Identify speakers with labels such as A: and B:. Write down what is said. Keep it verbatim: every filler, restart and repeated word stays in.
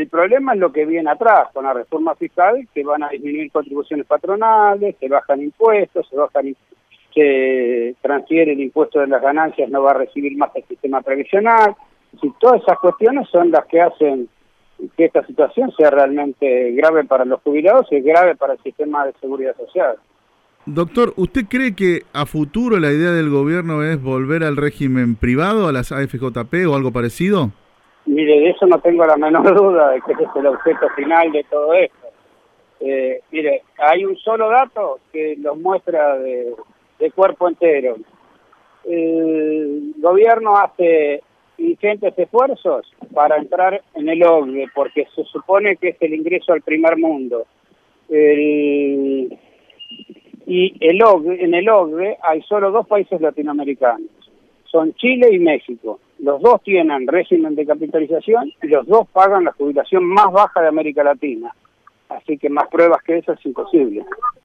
A: El problema es lo que viene atrás con la reforma fiscal, que van a disminuir contribuciones patronales, se bajan impuestos, se bajan se transfiere el impuesto de las ganancias, no va a recibir más el sistema previsional. Y todas esas cuestiones son las que hacen que esta situación sea realmente grave para los jubilados y grave para el sistema de seguridad social.
B: Doctor, ¿usted cree que a futuro la idea del gobierno es volver al régimen privado, a las A F J P o algo parecido?
A: Mire, de eso no tengo la menor duda, de que ese es el objeto final de todo esto. Eh, mire, hay un solo dato que los muestra de, de cuerpo entero. El gobierno hace ingentes esfuerzos para entrar en el O C D E, porque se supone que es el ingreso al primer mundo. El, y el O C D E, en el O C D E hay solo dos países latinoamericanos, son Chile y México. Los dos tienen régimen de capitalización y los dos pagan la jubilación más baja de América Latina. Así que más pruebas que eso es imposible.